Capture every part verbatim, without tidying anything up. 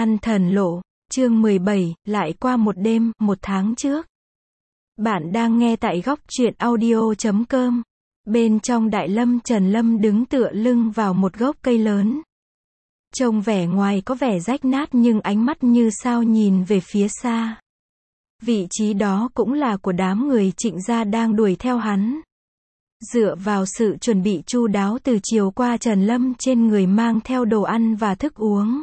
Săn thần lộ, chương mười bảy, lại qua một đêm, một tháng trước. Bạn đang nghe tại góc truyện audio chấm com. Bên trong đại lâm, Trần Lâm đứng tựa lưng vào một gốc cây lớn. Trông vẻ ngoài có vẻ rách nát nhưng ánh mắt như sao nhìn về phía xa. Vị trí đó cũng là của đám người Trịnh gia đang đuổi theo hắn. Dựa vào sự chuẩn bị chu đáo từ chiều qua, Trần Lâm trên người mang theo đồ ăn và thức uống.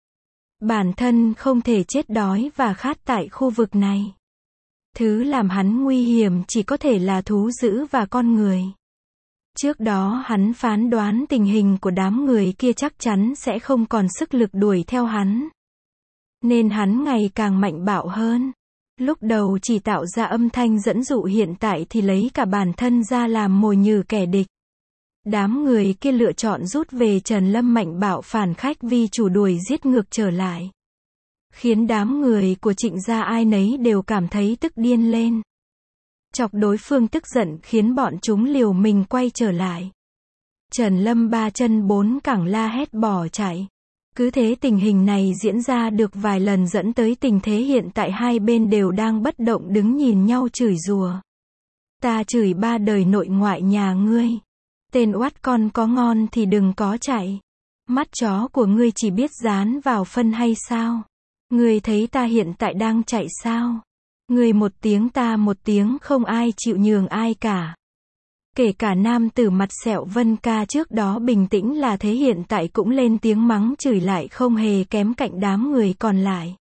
Bản thân không thể chết đói và khát tại khu vực này. Thứ làm hắn nguy hiểm chỉ có thể là thú dữ và con người. Trước đó hắn phán đoán tình hình của đám người kia chắc chắn sẽ không còn sức lực đuổi theo hắn. Nên hắn ngày càng mạnh bạo hơn. Lúc đầu chỉ tạo ra âm thanh dẫn dụ, hiện tại thì lấy cả bản thân ra làm mồi nhử kẻ địch. Đám người kia lựa chọn rút về, Trần Lâm mạnh bạo phản khách vì chủ đuổi giết ngược trở lại. Khiến đám người của Trịnh gia ai nấy đều cảm thấy tức điên lên. Chọc đối phương tức giận khiến bọn chúng liều mình quay trở lại. Trần Lâm ba chân bốn cẳng la hét bỏ chạy. Cứ thế tình hình này diễn ra được vài lần dẫn tới tình thế hiện tại hai bên đều đang bất động đứng nhìn nhau chửi rủa. Ta chửi ba đời nội ngoại nhà ngươi. Tên oát con có ngon thì đừng có chạy. Mắt chó của ngươi chỉ biết dán vào phân hay sao? Ngươi thấy ta hiện tại đang chạy sao? Ngươi một tiếng ta một tiếng, không ai chịu nhường ai cả. Kể cả nam tử mặt sẹo Vân Ca trước đó bình tĩnh là thế, hiện tại cũng lên tiếng mắng chửi lại không hề kém cạnh đám người còn lại.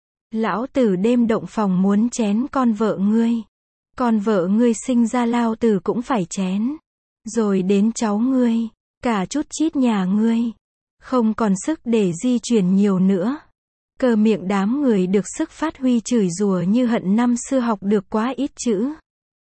Lão tử đêm động phòng muốn chén con vợ ngươi. Con vợ ngươi sinh ra lao tử cũng phải chén. Rồi đến cháu ngươi, cả chút chít nhà ngươi. Không còn sức để di chuyển nhiều nữa. Cơ miệng đám người được sức phát huy chửi rủa như hận năm xưa học được quá ít chữ.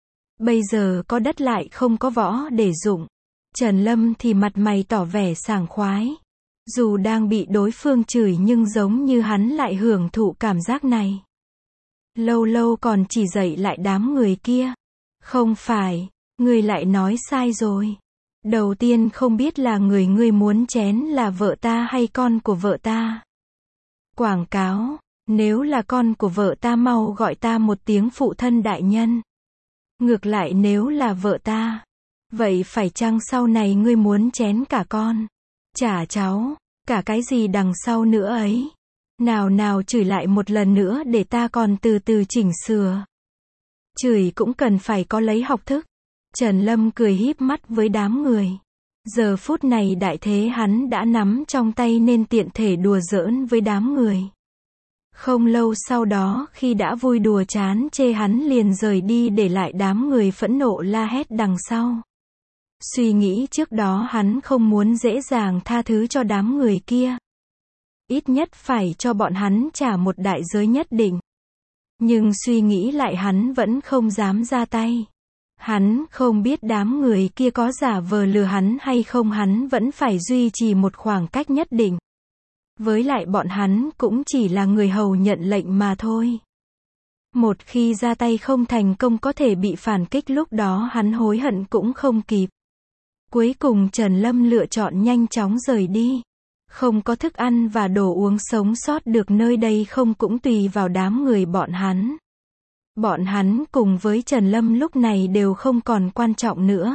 Bây giờ có đất lại không có võ để dụng. Trần Lâm thì mặt mày tỏ vẻ sảng khoái. Dù đang bị đối phương chửi nhưng giống như hắn lại hưởng thụ cảm giác này. Lâu lâu còn chỉ dạy lại đám người kia. Không phải, ngươi lại nói sai rồi. Đầu tiên không biết là người ngươi muốn chén là vợ ta hay con của vợ ta. Quảng cáo, nếu là con của vợ ta mau gọi ta một tiếng phụ thân đại nhân. Ngược lại nếu là vợ ta, vậy phải chăng sau này ngươi muốn chén cả con, chả cháu, cả cái gì đằng sau nữa ấy. Nào nào chửi lại một lần nữa để ta còn từ từ chỉnh sửa. Chửi cũng cần phải có lấy học thức. Trần Lâm cười híp mắt với đám người. Giờ phút này đại thế hắn đã nắm trong tay nên tiện thể đùa giỡn với đám người. Không lâu sau đó khi đã vui đùa chán chê, hắn liền rời đi để lại đám người phẫn nộ la hét đằng sau. Suy nghĩ trước đó hắn không muốn dễ dàng tha thứ cho đám người kia. Ít nhất phải cho bọn hắn trả một đại giới nhất định. Nhưng suy nghĩ lại hắn vẫn không dám ra tay. Hắn không biết đám người kia có giả vờ lừa hắn hay không, hắn vẫn phải duy trì một khoảng cách nhất định. Với lại bọn hắn cũng chỉ là người hầu nhận lệnh mà thôi. Một khi ra tay không thành công có thể bị phản kích, lúc đó hắn hối hận cũng không kịp. Cuối cùng Trần Lâm lựa chọn nhanh chóng rời đi. Không có thức ăn và đồ uống sống sót được nơi đây không cũng tùy vào đám người bọn hắn. Bọn hắn cùng với Trần Lâm lúc này đều không còn quan trọng nữa.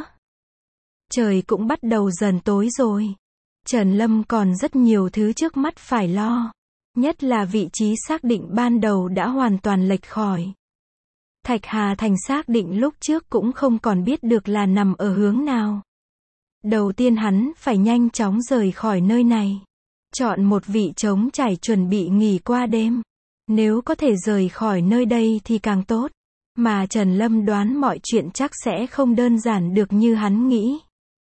Trời cũng bắt đầu dần tối rồi. Trần Lâm còn rất nhiều thứ trước mắt phải lo. Nhất là vị trí xác định ban đầu đã hoàn toàn lệch khỏi. Thạch Hà Thành xác định lúc trước cũng không còn biết được là nằm ở hướng nào. Đầu tiên hắn phải nhanh chóng rời khỏi nơi này. Chọn một vị trống trải chuẩn bị nghỉ qua đêm. Nếu có thể rời khỏi nơi đây thì càng tốt. Mà Trần Lâm đoán mọi chuyện chắc sẽ không đơn giản được như hắn nghĩ.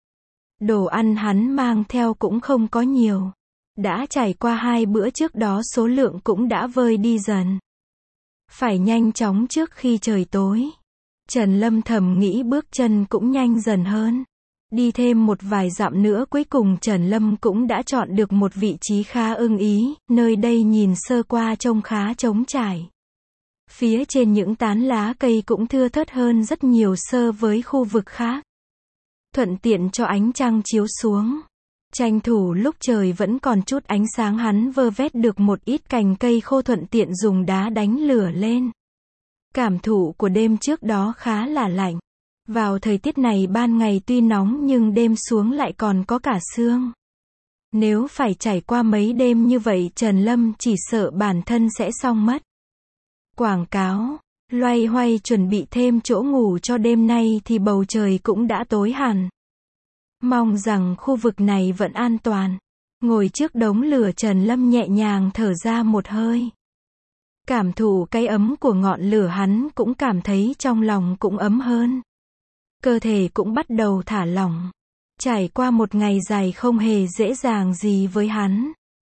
Đồ ăn hắn mang theo cũng không có nhiều. Đã trải qua hai bữa trước đó số lượng cũng đã vơi đi dần. Phải nhanh chóng trước khi trời tối. Trần Lâm thầm nghĩ, bước chân cũng nhanh dần hơn. Đi thêm một vài dặm nữa cuối cùng Trần Lâm cũng đã chọn được một vị trí khá ưng ý. Nơi đây nhìn sơ qua trông khá trống trải. Phía trên những tán lá cây cũng thưa thớt hơn rất nhiều so với khu vực khác. Thuận tiện cho ánh trăng chiếu xuống. Tranh thủ lúc trời vẫn còn chút ánh sáng hắn vơ vét được một ít cành cây khô thuận tiện dùng đá đánh lửa lên. Cảm thụ của đêm trước đó khá là lạnh. Vào thời tiết này ban ngày tuy nóng nhưng đêm xuống lại còn có cả sương. Nếu phải trải qua mấy đêm như vậy Trần Lâm chỉ sợ bản thân sẽ xong mất. Quảng cáo, loay hoay chuẩn bị thêm chỗ ngủ cho đêm nay thì bầu trời cũng đã tối hẳn. Mong rằng khu vực này vẫn an toàn. Ngồi trước đống lửa Trần Lâm nhẹ nhàng thở ra một hơi. Cảm thụ cái ấm của ngọn lửa hắn cũng cảm thấy trong lòng cũng ấm hơn. Cơ thể cũng bắt đầu thả lỏng. Trải qua một ngày dài không hề dễ dàng gì với hắn.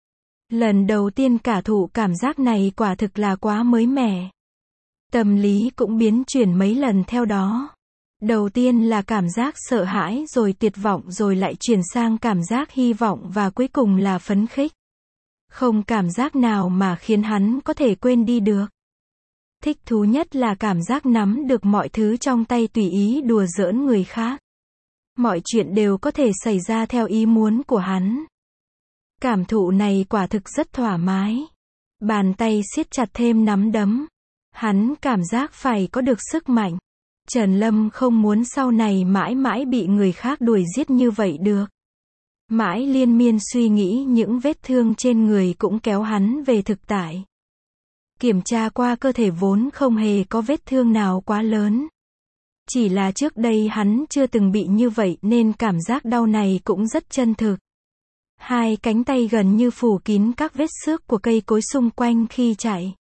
Lần đầu tiên cả thụ cảm giác này quả thực là quá mới mẻ. Tâm lý cũng biến chuyển mấy lần theo đó. Đầu tiên là cảm giác sợ hãi rồi tuyệt vọng rồi lại chuyển sang cảm giác hy vọng và cuối cùng là phấn khích. Không cảm giác nào mà khiến hắn có thể quên đi được. Thích thú nhất là cảm giác nắm được mọi thứ trong tay tùy ý đùa giỡn người khác. Mọi chuyện đều có thể xảy ra theo ý muốn của hắn. Cảm thụ này quả thực rất thoải mái. Bàn tay siết chặt thêm nắm đấm. Hắn cảm giác phải có được sức mạnh. Trần Lâm không muốn sau này mãi mãi bị người khác đuổi giết như vậy được. Mãi liên miên suy nghĩ những vết thương trên người cũng kéo hắn về thực tại. Kiểm tra qua cơ thể vốn không hề có vết thương nào quá lớn. Chỉ là trước đây hắn chưa từng bị như vậy nên cảm giác đau này cũng rất chân thực. Hai cánh tay gần như phủ kín các vết xước của cây cối xung quanh khi chạy.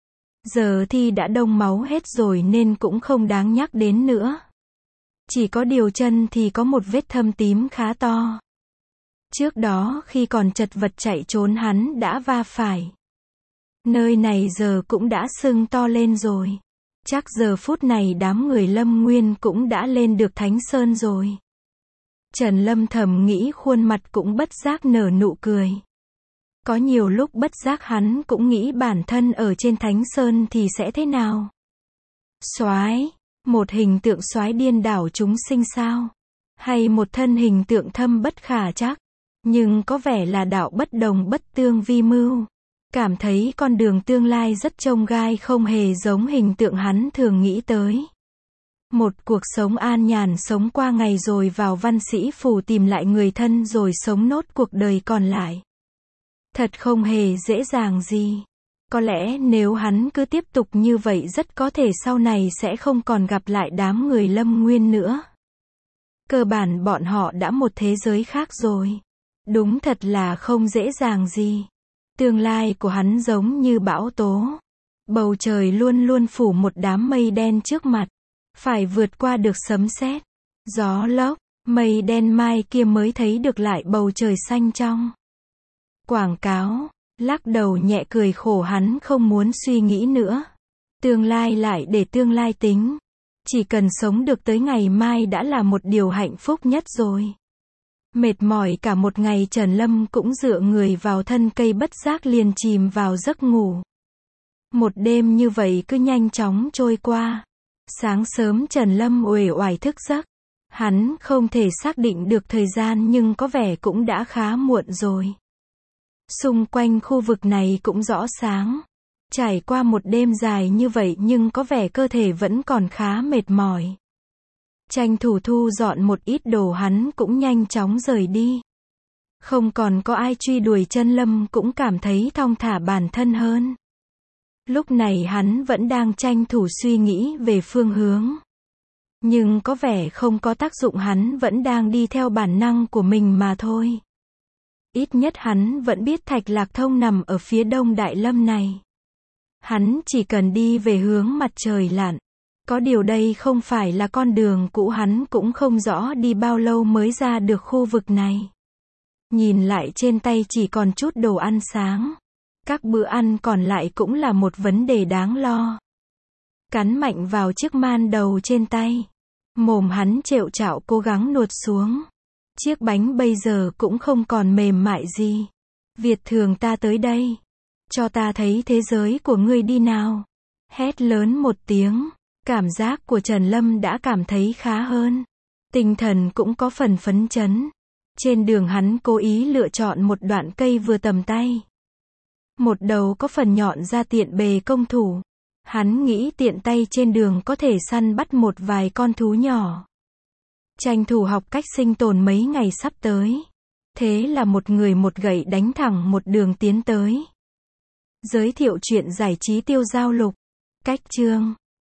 Giờ thì đã đông máu hết rồi nên cũng không đáng nhắc đến nữa. Chỉ có điều chân thì có một vết thâm tím khá to. Trước đó khi còn chật vật chạy trốn hắn đã va phải. Nơi này giờ cũng đã sưng to lên rồi. Chắc giờ phút này đám người Lâm Nguyên cũng đã lên được Thánh Sơn rồi. Trần Lâm thầm nghĩ khuôn mặt cũng bất giác nở nụ cười. Có nhiều lúc bất giác hắn cũng nghĩ bản thân ở trên Thánh Sơn thì sẽ thế nào. Soái, một hình tượng soái điên đảo chúng sinh sao? Hay một thân hình tượng thâm bất khả trắc, nhưng có vẻ là đạo bất đồng bất tương vi mưu. Cảm thấy con đường tương lai rất chông gai không hề giống hình tượng hắn thường nghĩ tới. Một cuộc sống an nhàn sống qua ngày rồi vào văn sĩ phủ tìm lại người thân rồi sống nốt cuộc đời còn lại. Thật không hề dễ dàng gì. Có lẽ nếu hắn cứ tiếp tục như vậy rất có thể sau này sẽ không còn gặp lại đám người Lâm Nguyên nữa. Cơ bản bọn họ đã một thế giới khác rồi. Đúng thật là không dễ dàng gì. Tương lai của hắn giống như bão tố. Bầu trời luôn luôn phủ một đám mây đen trước mặt. Phải vượt qua được sấm sét, gió lốc, mây đen mai kia mới thấy được lại bầu trời xanh trong. Quảng cáo, lắc đầu nhẹ cười khổ hắn không muốn suy nghĩ nữa. Tương lai lại để tương lai tính. Chỉ cần sống được tới ngày mai đã là một điều hạnh phúc nhất rồi. Mệt mỏi cả một ngày Trần Lâm cũng dựa người vào thân cây bất giác liền chìm vào giấc ngủ. Một đêm như vậy cứ nhanh chóng trôi qua. Sáng sớm Trần Lâm uể oải thức giấc. Hắn không thể xác định được thời gian nhưng có vẻ cũng đã khá muộn rồi. Xung quanh khu vực này cũng rõ sáng. Trải qua một đêm dài như vậy nhưng có vẻ cơ thể vẫn còn khá mệt mỏi. Tranh thủ thu dọn một ít đồ hắn cũng nhanh chóng rời đi. Không còn có ai truy đuổi Trần Lâm cũng cảm thấy thong thả bản thân hơn. Lúc này hắn vẫn đang tranh thủ suy nghĩ về phương hướng. Nhưng có vẻ không có tác dụng hắn vẫn đang đi theo bản năng của mình mà thôi. Ít nhất hắn vẫn biết Thạch Lạc Thông nằm ở phía đông Đại Lâm này. Hắn chỉ cần đi về hướng mặt trời lặn. Có điều đây không phải là con đường cũ hắn cũng không rõ đi bao lâu mới ra được khu vực này. Nhìn lại trên tay chỉ còn chút đồ ăn sáng. Các bữa ăn còn lại cũng là một vấn đề đáng lo. Cắn mạnh vào chiếc man đầu trên tay. Mồm hắn trệu trạo cố gắng nuốt xuống. Chiếc bánh bây giờ cũng không còn mềm mại gì. Việt Thường ta tới đây. Cho ta thấy thế giới của ngươi đi nào. Hét lớn một tiếng. Cảm giác của Trần Lâm đã cảm thấy khá hơn. Tinh thần cũng có phần phấn chấn. Trên đường hắn cố ý lựa chọn một đoạn cây vừa tầm tay. Một đầu có phần nhọn ra tiện bề công thủ. Hắn nghĩ tiện tay trên đường có thể săn bắt một vài con thú nhỏ. Tranh thủ học cách sinh tồn mấy ngày sắp tới. Thế là một người một gậy đánh thẳng một đường tiến tới. Giới thiệu chuyện giải trí tiêu giao lục. Cách chương